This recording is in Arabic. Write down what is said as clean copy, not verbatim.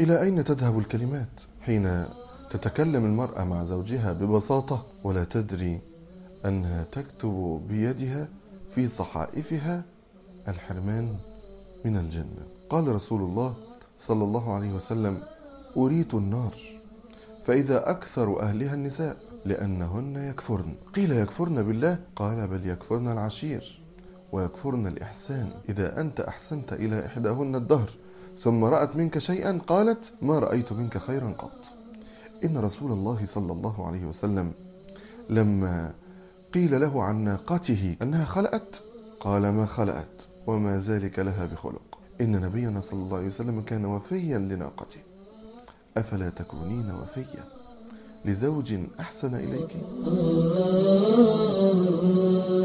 إلى أين تذهب الكلمات حين تتكلم المرأة مع زوجها ببساطة ولا تدري أنها تكتب بيدها في صحائفها الحرمان من الجنة؟ قال رسول الله صلى الله عليه وسلم: أريت النار فإذا أكثر أهلها النساء لأنهن يكفرن. قيل: يكفرن بالله؟ قال: بل يكفرن العشير ويكفرن الإحسان. إذا أنت أحسنت إلى إحداهن الدهر ثم رأت منك شيئا قالت: ما رأيت منك خيرا قط. إن رسول الله صلى الله عليه وسلم لما قيل له عن ناقته أنها خلأت قال: ما خلأت وما ذلك لها بخلق. إن نبينا صلى الله عليه وسلم كان وفيا لناقته، أفلا تكونين وفيا لزوج أحسن إليك؟